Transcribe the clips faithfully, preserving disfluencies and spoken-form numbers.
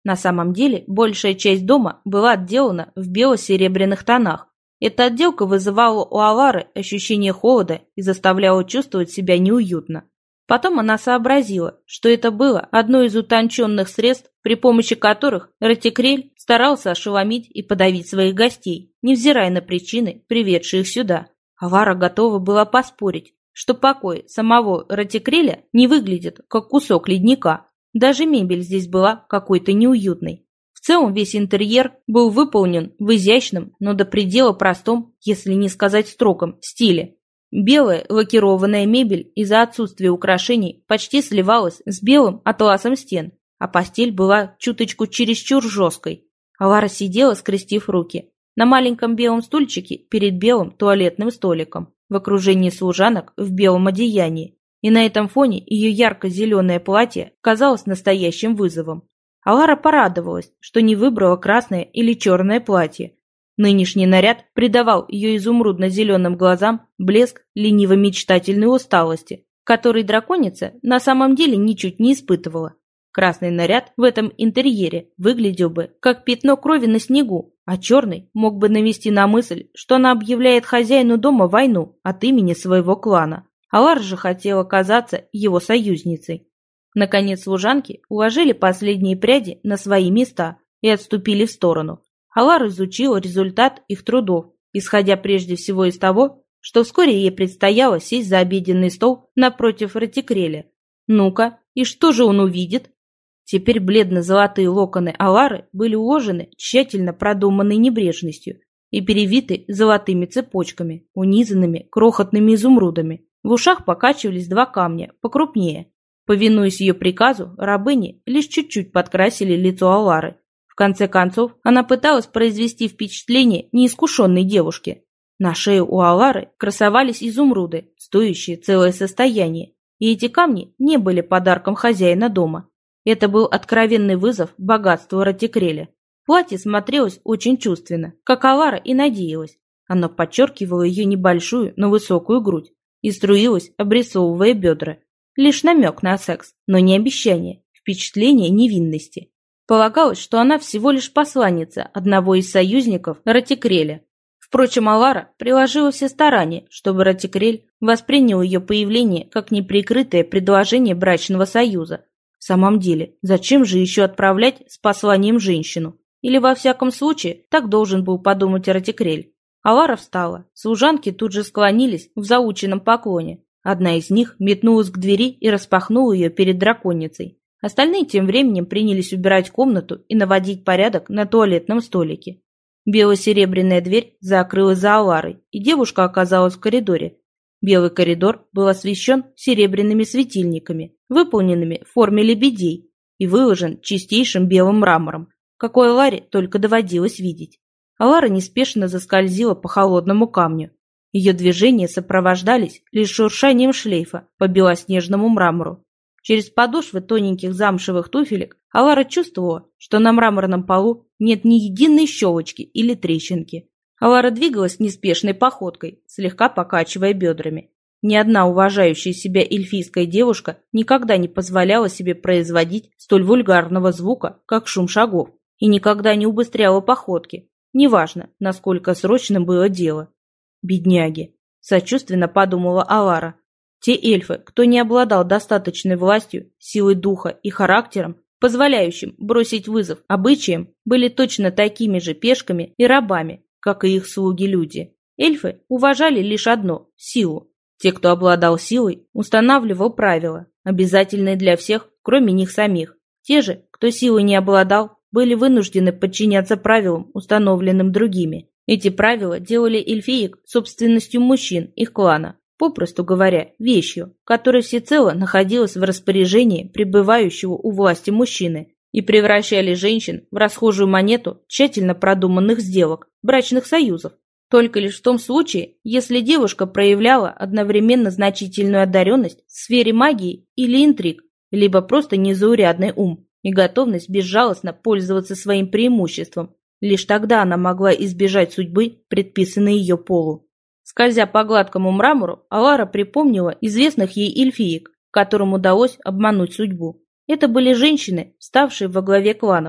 На самом деле, большая часть дома была отделана в бело-серебряных тонах. Эта отделка вызывала у Алары ощущение холода и заставляла чувствовать себя неуютно. Потом она сообразила, что это было одно из утонченных средств, при помощи которых Ратикрель старался ошеломить и подавить своих гостей, невзирая на причины, приведшие их сюда. Алара готова была поспорить, что покой самого Ратикреля не выглядит как кусок ледника. Даже мебель здесь была какой-то неуютной. В целом весь интерьер был выполнен в изящном, но до предела простом, если не сказать строгом, стиле. Белая лакированная мебель из-за отсутствия украшений почти сливалась с белым атласом стен, а постель была чуточку чересчур жесткой. Алара сидела, скрестив руки, на маленьком белом стульчике перед белым туалетным столиком, в окружении служанок в белом одеянии, и на этом фоне ее ярко-зеленое платье казалось настоящим вызовом. Алара порадовалась, что не выбрала красное или черное платье. Нынешний наряд придавал ее изумрудно-зеленым глазам блеск лениво-мечтательной усталости, который драконица на самом деле ничуть не испытывала. Красный наряд в этом интерьере выглядел бы как пятно крови на снегу, а черный мог бы навести на мысль, что она объявляет хозяину дома войну от имени своего клана. Алара же хотела казаться его союзницей. Наконец служанки уложили последние пряди на свои места и отступили в сторону. Алара изучила результат их трудов, исходя прежде всего из того, что вскоре ей предстояло сесть за обеденный стол напротив Ратикреля. Ну-ка, и что же он увидит? Теперь бледно-золотые локоны Алары были уложены тщательно продуманной небрежностью и перевиты золотыми цепочками, унизанными крохотными изумрудами. В ушах покачивались два камня, покрупнее. Повинуясь ее приказу, рабыни лишь чуть-чуть подкрасили лицо Алары. В конце концов, она пыталась произвести впечатление неискушенной девушки. На шее у Алары красовались изумруды, стоящие целое состояние, и эти камни не были подарком хозяина дома. Это был откровенный вызов богатству Ратикреля. Платье смотрелось очень чувственно, как Алара и надеялась. Оно подчеркивало ее небольшую, но высокую грудь и струилось, обрисовывая бедра. Лишь намек на секс, но не обещание, впечатление невинности. Полагалось, что она всего лишь посланница одного из союзников Ратикреля. Впрочем, Алара приложила все старания, чтобы Ратикрель воспринял ее появление как неприкрытое предложение брачного союза. В самом деле, зачем же еще отправлять с посланием женщину? Или, во всяком случае, так должен был подумать Ратикрель. Алара встала, служанки тут же склонились в заученном поклоне. Одна из них метнулась к двери и распахнула ее перед драконицей. Остальные тем временем принялись убирать комнату и наводить порядок на туалетном столике. Бело-серебряная дверь закрылась за Аларой, и девушка оказалась в коридоре. Белый коридор был освещен серебряными светильниками, выполненными в форме лебедей, и выложен чистейшим белым мрамором, какой Аларе только доводилось видеть. Алара неспешно заскользила по холодному камню. Ее движения сопровождались лишь шуршанием шлейфа по белоснежному мрамору. Через подошвы тоненьких замшевых туфелек Алара чувствовала, что на мраморном полу нет ни единой щелочки или трещинки. Алара двигалась неспешной походкой, слегка покачивая бедрами. Ни одна уважающая себя эльфийская девушка никогда не позволяла себе производить столь вульгарного звука, как шум шагов, и никогда не убыстряла походки, неважно, насколько срочным было дело. «Бедняги!» – сочувственно подумала Алара. Те эльфы, кто не обладал достаточной властью, силой духа и характером, позволяющим бросить вызов обычаям, были точно такими же пешками и рабами, как и их слуги-люди. Эльфы уважали лишь одно – силу. Те, кто обладал силой, устанавливал правила, обязательные для всех, кроме них самих. Те же, кто силой не обладал, были вынуждены подчиняться правилам, установленным другими. Эти правила делали эльфиек собственностью мужчин их клана, попросту говоря, вещью, которая всецело находилась в распоряжении пребывающего у власти мужчины, и превращали женщин в расхожую монету тщательно продуманных сделок, брачных союзов, только лишь в том случае, если девушка проявляла одновременно значительную одаренность в сфере магии или интриг, либо просто незаурядный ум и готовность безжалостно пользоваться своим преимуществом. Лишь тогда она могла избежать судьбы, предписанной ее полу. Скользя по гладкому мрамору, Алара припомнила известных ей эльфиек, которым удалось обмануть судьбу. Это были женщины, вставшие во главе кланов.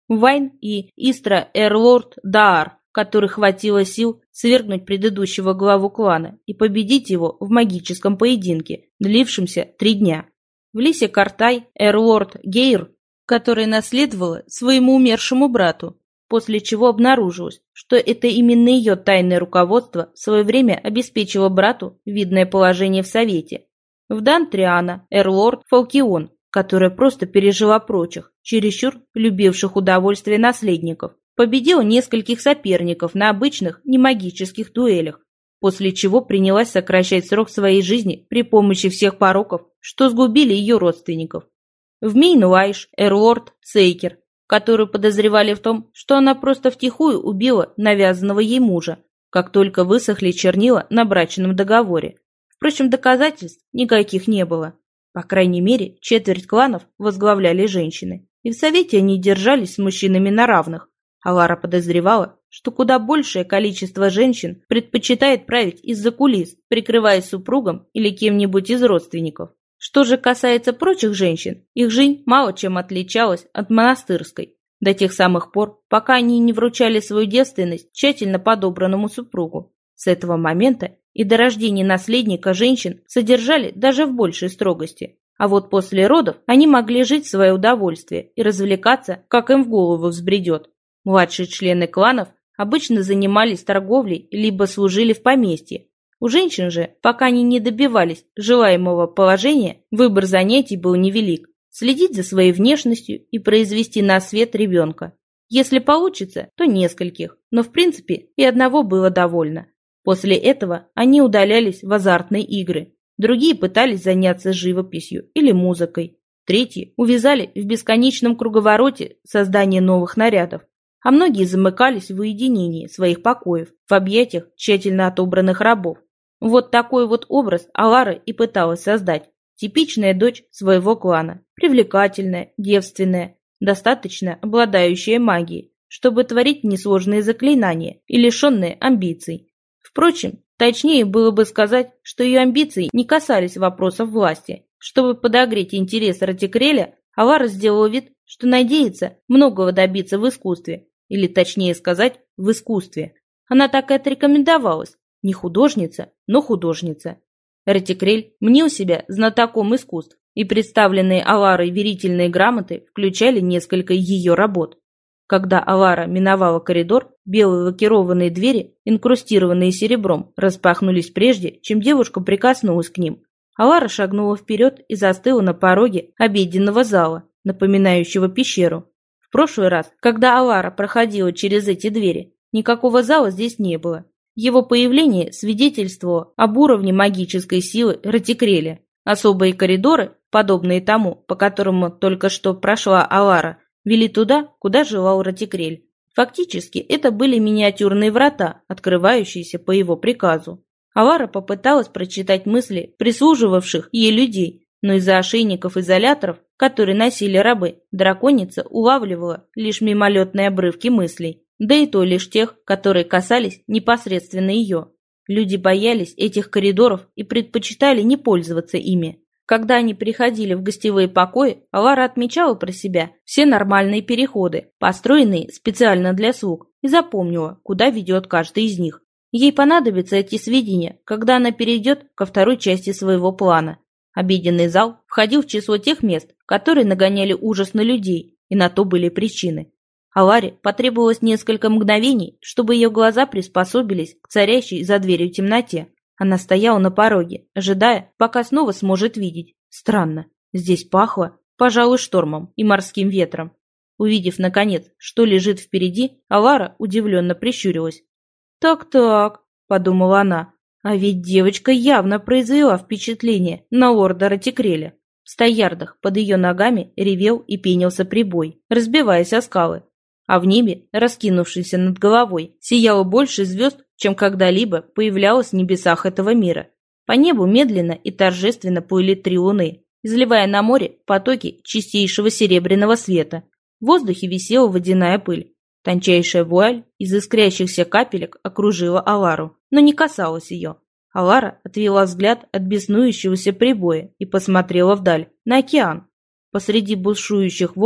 Вайн и Истра Эрлорд Даар, который хватило сил свергнуть предыдущего главу клана и победить его в магическом поединке, длившемся три дня. В Лисе Картай Эрлорд Гейр, который наследовала своему умершему брату, после чего обнаружилось, что это именно ее тайное руководство в свое время обеспечило брату видное положение в Совете. В Дантриана Эрлорд Фалкион, которая просто пережила прочих, чересчур любивших удовольствие наследников, победила нескольких соперников на обычных немагических дуэлях, после чего принялась сокращать срок своей жизни при помощи всех пороков, что сгубили ее родственников. В Мейнлайш Эрлорд Сейкер, которую подозревали в том, что она просто втихую убила навязанного ей мужа, как только высохли чернила на брачном договоре. Впрочем, доказательств никаких не было. По крайней мере, четверть кланов возглавляли женщины, и в Совете они держались с мужчинами на равных. А Лара подозревала, что куда большее количество женщин предпочитает править из-за кулис, прикрываясь супругом или кем-нибудь из родственников. Что же касается прочих женщин, их жизнь мало чем отличалась от монастырской, до тех самых пор, пока они не вручали свою девственность тщательно подобранному супругу. С этого момента и до рождения наследника женщин содержали даже в большей строгости. А вот после родов они могли жить в свое удовольствие и развлекаться, как им в голову взбредет. Младшие члены кланов обычно занимались торговлей либо служили в поместье. У женщин же, пока они не добивались желаемого положения, выбор занятий был невелик. Следить за своей внешностью и произвести на свет ребенка. Если получится, то нескольких, но в принципе и одного было довольно. После этого они удалялись в азартные игры. Другие пытались заняться живописью или музыкой. Третьи увязали в бесконечном круговороте создания новых нарядов. А многие замыкались в уединении своих покоев, в объятиях тщательно отобранных рабов. Вот такой вот образ Алара и пыталась создать. Типичная дочь своего клана, привлекательная, девственная, достаточно обладающая магией, чтобы творить несложные заклинания и лишенная амбиций. Впрочем, точнее было бы сказать, что ее амбиции не касались вопросов власти. Чтобы подогреть интерес Ратикреля, Алара сделала вид, что надеется многого добиться в искусстве, или точнее сказать, в искусстве. Она так и отрекомендовалась. Не художница, но художница. Ратикрель мнил себя знатоком искусств, и представленные Аларой верительные грамоты включали несколько ее работ. Когда Алара миновала коридор, белые лакированные двери, инкрустированные серебром, распахнулись прежде, чем девушка прикоснулась к ним. Алара шагнула вперед и застыла на пороге обеденного зала, напоминающего пещеру. В прошлый раз, когда Алара проходила через эти двери, никакого зала здесь не было. Его появление свидетельствовало об уровне магической силы Ратикреля. Особые коридоры, подобные тому, по которому только что прошла Алара, вели туда, куда желал Ратикрель. Фактически, это были миниатюрные врата, открывающиеся по его приказу. Алара попыталась прочитать мысли прислуживавших ей людей, но из-за ошейников-изоляторов, которые носили рабы, драконица улавливала лишь мимолетные обрывки мыслей. Да и то лишь тех, которые касались непосредственно ее. Люди боялись этих коридоров и предпочитали не пользоваться ими. Когда они приходили в гостевые покои, Алара отмечала про себя все нормальные переходы, построенные специально для слуг, и запомнила, куда ведет каждый из них. Ей понадобятся эти сведения, когда она перейдет ко второй части своего плана. Обеденный зал входил в число тех мест, которые нагоняли ужас на людей, и на то были причины. Аларе потребовалось несколько мгновений, чтобы ее глаза приспособились к царящей за дверью темноте. Она стояла на пороге, ожидая, пока снова сможет видеть. Странно, здесь пахло, пожалуй, штормом и морским ветром. Увидев, наконец, что лежит впереди, Алара удивленно прищурилась. «Так-так», — подумала она, — «а ведь девочка явно произвела впечатление на лорда Ратикреля». В ста ярдах под ее ногами ревел и пенился прибой, разбиваясь о скалы. А в небе, раскинувшемся над головой, сияло больше звезд, чем когда-либо появлялось в небесах этого мира. По небу медленно и торжественно плыли три луны, изливая на море потоки чистейшего серебряного света. В воздухе висела водяная пыль. Тончайшая вуаль из искрящихся капелек окружила Алару, но не касалась ее. Алара отвела взгляд от беснующегося прибоя и посмотрела вдаль, на океан. Посреди бушующих волн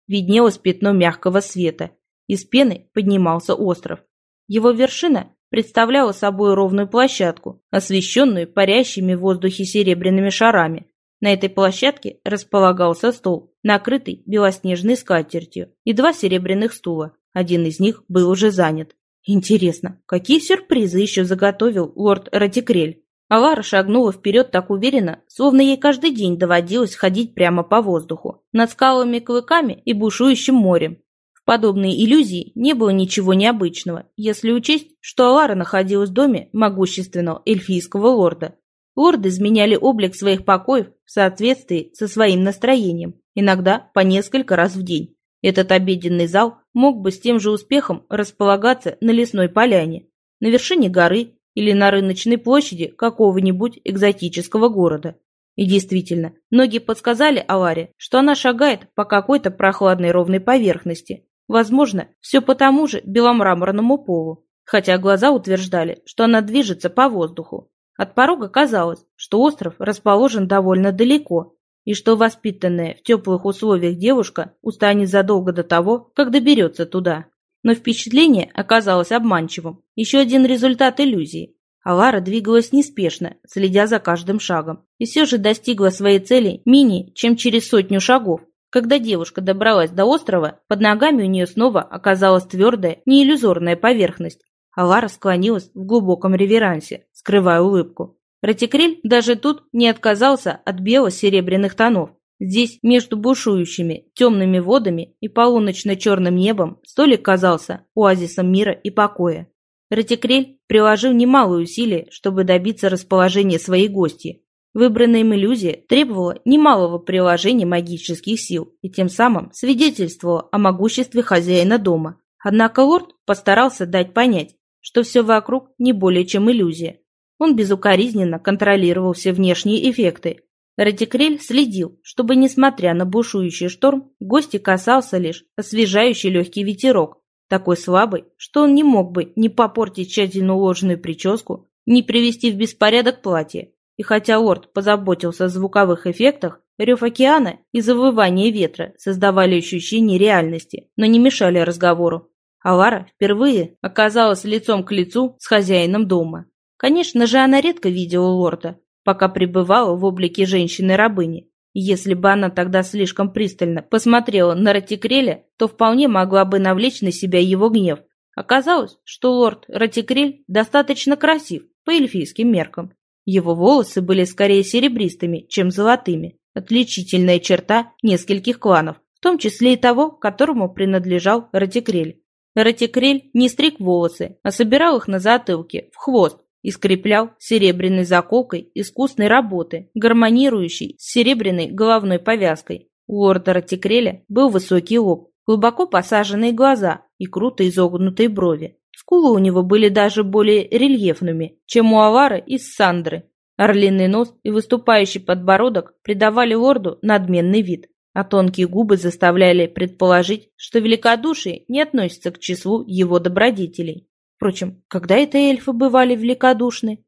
виднелось пятно мягкого света. Из пены поднимался остров. Его вершина представляла собой ровную площадку, освещенную парящими в воздухе серебряными шарами. На этой площадке располагался стол, накрытый белоснежной скатертью, и два серебряных стула. Один из них был уже занят. Интересно, какие сюрпризы еще заготовил лорд Ратикрель? Алара шагнула вперед так уверенно, словно ей каждый день доводилось ходить прямо по воздуху, над скалами, клыками и бушующим морем. В подобной иллюзии не было ничего необычного, если учесть, что Алара находилась в доме могущественного эльфийского лорда. Лорды изменяли облик своих покоев в соответствии со своим настроением, иногда по несколько раз в день. Этот обеденный зал мог бы с тем же успехом располагаться на лесной поляне, на вершине горы или на рыночной площади какого-нибудь экзотического города. И действительно, ноги подсказали Аларе, что она шагает по какой-то прохладной ровной поверхности. Возможно, все по тому же беломраморному полу, хотя глаза утверждали, что она движется по воздуху. От порога казалось, что остров расположен довольно далеко, и что воспитанная в теплых условиях девушка устанет задолго до того, как доберется туда. Но впечатление оказалось обманчивым. Еще один результат иллюзии. Алара двигалась неспешно, следя за каждым шагом, и все же достигла своей цели менее чем через сотню шагов. Когда девушка добралась до острова, под ногами у нее снова оказалась твердая, неиллюзорная поверхность. Алара склонилась в глубоком реверансе, скрывая улыбку. Ратикрель даже тут не отказался от бело-серебряных тонов. Здесь, между бушующими темными водами и полуночно-черным небом, столик казался оазисом мира и покоя. Ратикрель приложил немалые усилия, чтобы добиться расположения своей гостьи. Выбранная им иллюзия требовала немалого приложения магических сил и тем самым свидетельствовала о могуществе хозяина дома. Однако лорд постарался дать понять, что все вокруг не более чем иллюзия. Он безукоризненно контролировал все внешние эффекты. Ратикрель следил, чтобы, несмотря на бушующий шторм, гости касался лишь освежающий легкий ветерок, такой слабый, что он не мог бы ни попортить тщательно уложенную прическу, ни привести в беспорядок платье. И хотя лорд позаботился о звуковых эффектах, рев океана и завывание ветра создавали ощущение реальности, но не мешали разговору. Алара впервые оказалась лицом к лицу с хозяином дома. Конечно же, она редко видела лорда, пока пребывала в облике женщины-рабыни. Если бы она тогда слишком пристально посмотрела на Ратикреля, то вполне могла бы навлечь на себя его гнев. Оказалось, что лорд Ратикрель достаточно красив по эльфийским меркам. Его волосы были скорее серебристыми, чем золотыми, отличительная черта нескольких кланов, в том числе и того, которому принадлежал Ратикрель. Ратикрель не стриг волосы, а собирал их на затылке, в хвост, и скреплял серебряной заколкой искусной работы, гармонирующей с серебряной головной повязкой. У лорда Ратикреля был высокий лоб, глубоко посаженные глаза и круто изогнутые брови. Скулы у него были даже более рельефными, чем у Алары из Сандры. Орлиный нос и выступающий подбородок придавали лорду надменный вид, а тонкие губы заставляли предположить, что великодушие не относится к числу его добродетелей. Впрочем, когда это эльфы бывали великодушны?